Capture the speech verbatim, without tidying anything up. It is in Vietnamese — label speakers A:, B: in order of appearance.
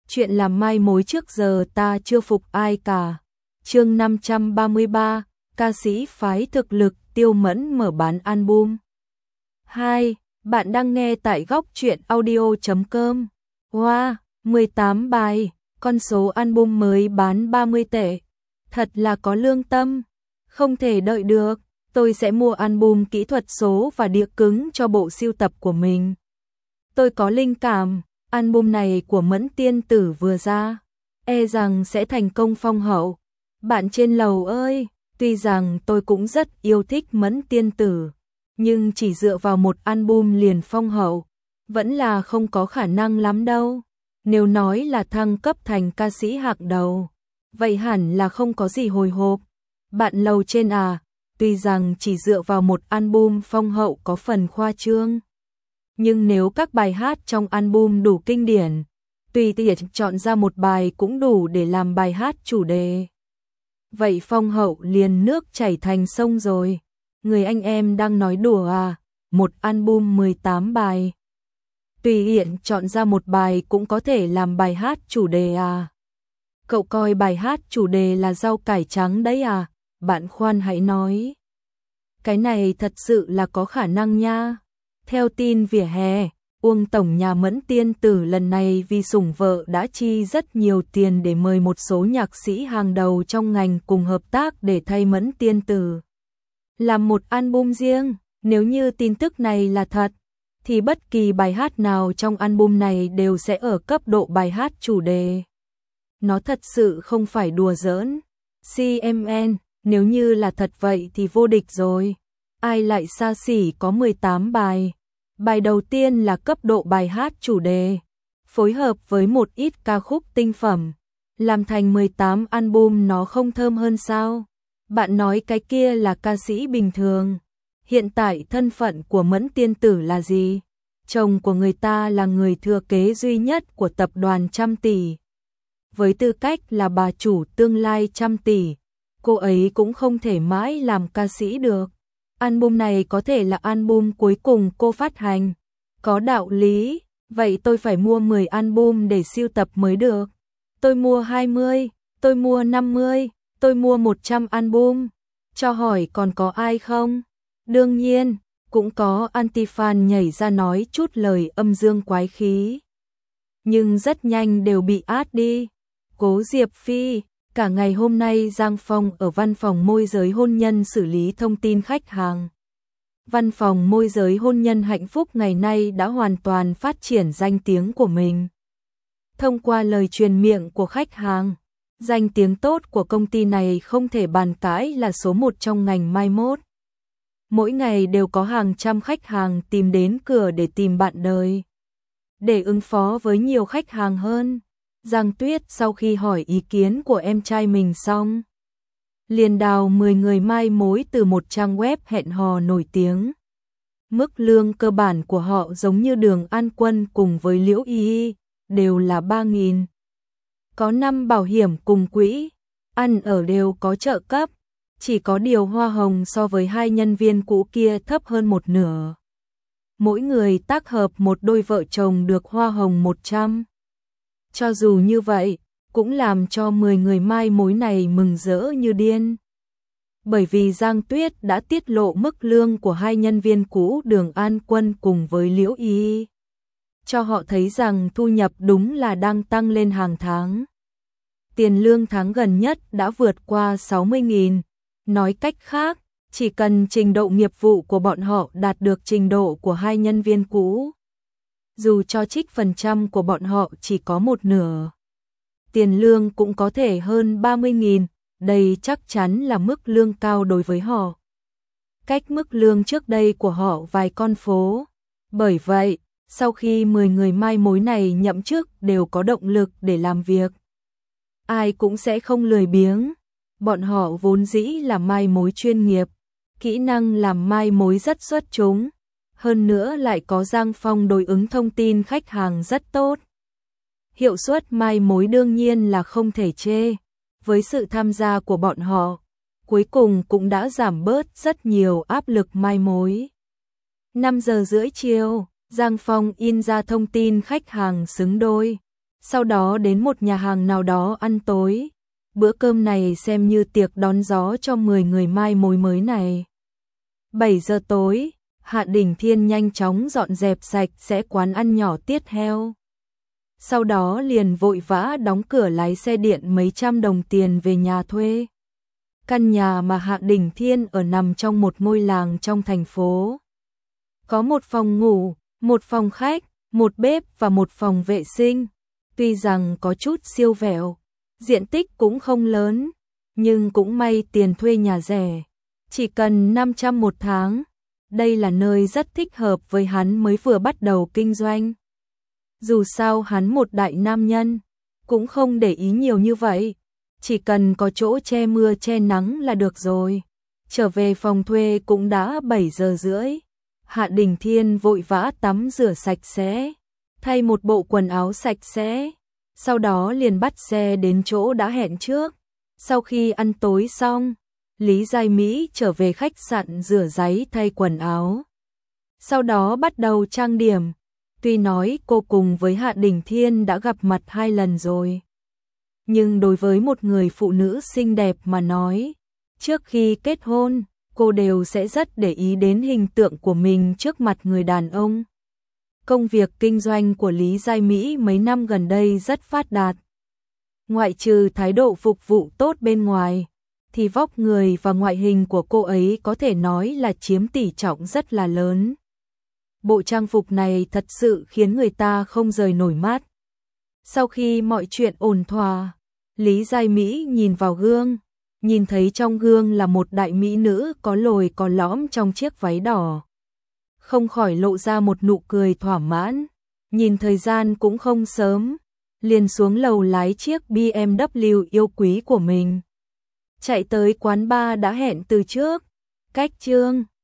A: Chuyện làm mai mối trước giờ ta chưa phục ai cả. Chương năm trăm ba mươi ba, ca sĩ phái thực lực Tiêu Mẫn mở bán album. hai. Bạn đang nghe tại góc truyện audio chấm com. Wow, mười tám bài, con số album mới bán ba mươi tệ. Thật là có lương tâm. Không thể đợi được, tôi sẽ mua album kỹ thuật số và đĩa cứng cho bộ sưu tập của mình. Tôi có linh cảm, album này của Mẫn Tiên Tử vừa ra, e rằng sẽ thành công phong hậu. Bạn trên lầu ơi, tuy rằng tôi cũng rất yêu thích Mẫn Tiên Tử, nhưng chỉ dựa vào một album liền phong hậu, vẫn là không có khả năng lắm đâu. Nếu nói là thăng cấp thành ca sĩ hạng đầu, vậy hẳn là không có gì hồi hộp. Bạn lầu trên à, tuy rằng chỉ dựa vào một album phong hậu có phần khoa trương, nhưng nếu các bài hát trong album đủ kinh điển, tùy tiện chọn ra một bài cũng đủ để làm bài hát chủ đề. Vậy phong hậu liền nước chảy thành sông rồi. Người anh em đang nói đùa à, một album mười tám bài. Tùy tiện chọn ra một bài cũng có thể làm bài hát chủ đề à. Cậu coi bài hát chủ đề là rau cải trắng đấy à, bạn khoan hãy nói. Cái này thật sự là có khả năng nha. Theo tin vỉa hè, Uông tổng nhà Mẫn Tiên Tử lần này vì sủng vợ đã chi rất nhiều tiền để mời một số nhạc sĩ hàng đầu trong ngành cùng hợp tác để thay Mẫn Tiên Tử làm một album riêng. Nếu như tin tức này là thật, thì bất kỳ bài hát nào trong album này đều sẽ ở cấp độ bài hát chủ đề. Nó thật sự không phải đùa giỡn. xê em en, nếu như là thật vậy thì vô địch rồi. Ai lại xa xỉ có mười tám bài. Bài đầu tiên là cấp độ bài hát chủ đề, phối hợp với một ít ca khúc tinh phẩm, làm thành mười tám album, nó không thơm hơn sao? Bạn nói cái kia là ca sĩ bình thường. Hiện tại thân phận của Mẫn Tiên Tử là gì? Chồng của người ta là người thừa kế duy nhất của tập đoàn trăm tỷ. Với tư cách là bà chủ tương lai trăm tỷ, cô ấy cũng không thể mãi làm ca sĩ được. Album này có thể là album cuối cùng cô phát hành. Có đạo lý, vậy tôi phải mua mười album để sưu tập mới được. Tôi mua hai mươi, tôi mua năm mươi, tôi mua một trăm album. Cho hỏi còn có ai không? Đương nhiên, cũng có anti-fan nhảy ra nói chút lời âm dương quái khí. Nhưng rất nhanh đều bị át đi. Cố Diệp Phi, cả ngày hôm nay Giang Phong ở văn phòng môi giới hôn nhân xử lý thông tin khách hàng. Văn phòng môi giới hôn nhân Hạnh Phúc ngày nay đã hoàn toàn phát triển danh tiếng của mình. Thông qua lời truyền miệng của khách hàng, danh tiếng tốt của công ty này không thể bàn cãi là số một trong ngành mai mốt. Mỗi ngày đều có hàng trăm khách hàng tìm đến cửa để tìm bạn đời. Để ứng phó với nhiều khách hàng hơn, Giang Tuyết sau khi hỏi ý kiến của em trai mình xong, liền đào mười người mai mối từ một trang web hẹn hò nổi tiếng. Mức lương cơ bản của họ giống như Đường An Quân cùng với Liễu Y Y, đều là ba nghìn. Có năm bảo hiểm cùng quỹ, ăn ở đều có trợ cấp, chỉ có điều hoa hồng so với hai nhân viên cũ kia thấp hơn một nửa. Mỗi người tác hợp một đôi vợ chồng được hoa hồng một trăm. Cho dù như vậy, cũng làm cho mười người mai mối này mừng rỡ như điên. Bởi vì Giang Tuyết đã tiết lộ mức lương của hai nhân viên cũ Đường An Quân cùng với Liễu Y, cho họ thấy rằng thu nhập đúng là đang tăng lên hàng tháng. Tiền lương tháng gần nhất đã vượt qua sáu mươi nghìn. Nói cách khác, chỉ cần trình độ nghiệp vụ của bọn họ đạt được trình độ của hai nhân viên cũ, dù cho trích phần trăm của bọn họ chỉ có một nửa, tiền lương cũng có thể hơn ba mươi nghìn. Đây chắc chắn là mức lương cao đối với họ, cách mức lương trước đây của họ vài con phố. Bởi vậy, sau khi mười người mai mối này nhậm chức đều có động lực để làm việc, ai cũng sẽ không lười biếng. Bọn họ vốn dĩ là mai mối chuyên nghiệp, kỹ năng làm mai mối rất xuất chúng, hơn nữa lại có Giang Phong đối ứng thông tin khách hàng rất tốt. Hiệu suất mai mối đương nhiên là không thể chê. Với sự tham gia của bọn họ, cuối cùng cũng đã giảm bớt rất nhiều áp lực mai mối. năm giờ rưỡi chiều, Giang Phong in ra thông tin khách hàng xứng đôi. sau đó đến một nhà hàng nào đó ăn tối. Bữa cơm này xem như tiệc đón gió cho mười người mai mối mới này. bảy giờ tối, Hạ Đình Thiên nhanh chóng dọn dẹp sạch sẽ quán ăn nhỏ tiết heo. Sau đó liền vội vã đóng cửa lái xe điện mấy trăm đồng tiền về nhà thuê. Căn nhà mà Hạ Đình Thiên ở nằm trong một ngôi làng trong thành phố. Có một phòng ngủ, một phòng khách, một bếp và một phòng vệ sinh. Tuy rằng có chút siêu vẹo, diện tích cũng không lớn, nhưng cũng may tiền thuê nhà rẻ, chỉ cần năm trăm một tháng. Đây là nơi rất thích hợp với hắn mới vừa bắt đầu kinh doanh. Dù sao hắn một đại nam nhân, cũng không để ý nhiều như vậy, chỉ cần có chỗ che mưa che nắng là được rồi. Trở về phòng thuê cũng đã bảy giờ rưỡi. Hạ Đình Thiên vội vã tắm rửa sạch sẽ, thay một bộ quần áo sạch sẽ, sau đó liền bắt xe đến chỗ đã hẹn trước. Sau khi ăn tối xong, Lý Giai Mỹ trở về khách sạn rửa ráy thay quần áo. Sau đó bắt đầu trang điểm. Tuy nói cô cùng với Hạ Đình Thiên đã gặp mặt hai lần rồi, nhưng đối với một người phụ nữ xinh đẹp mà nói, trước khi kết hôn, cô đều sẽ rất để ý đến hình tượng của mình trước mặt người đàn ông. Công việc kinh doanh của Lý Giai Mỹ mấy năm gần đây rất phát đạt. Ngoại trừ thái độ phục vụ tốt bên ngoài, thì vóc người và ngoại hình của cô ấy có thể nói là chiếm tỷ trọng rất là lớn. Bộ trang phục này thật sự khiến người ta không rời nổi mắt. Sau khi mọi chuyện ổn thỏa, Lý Giai Mỹ nhìn vào gương, nhìn thấy trong gương là một đại mỹ nữ có lồi có lõm trong chiếc váy đỏ. Không khỏi lộ ra một nụ cười thỏa mãn, nhìn thời gian cũng không sớm, liền xuống lầu lái chiếc bê em vê yêu quý của mình. Chạy tới quán bar đã hẹn từ trước, cách Trương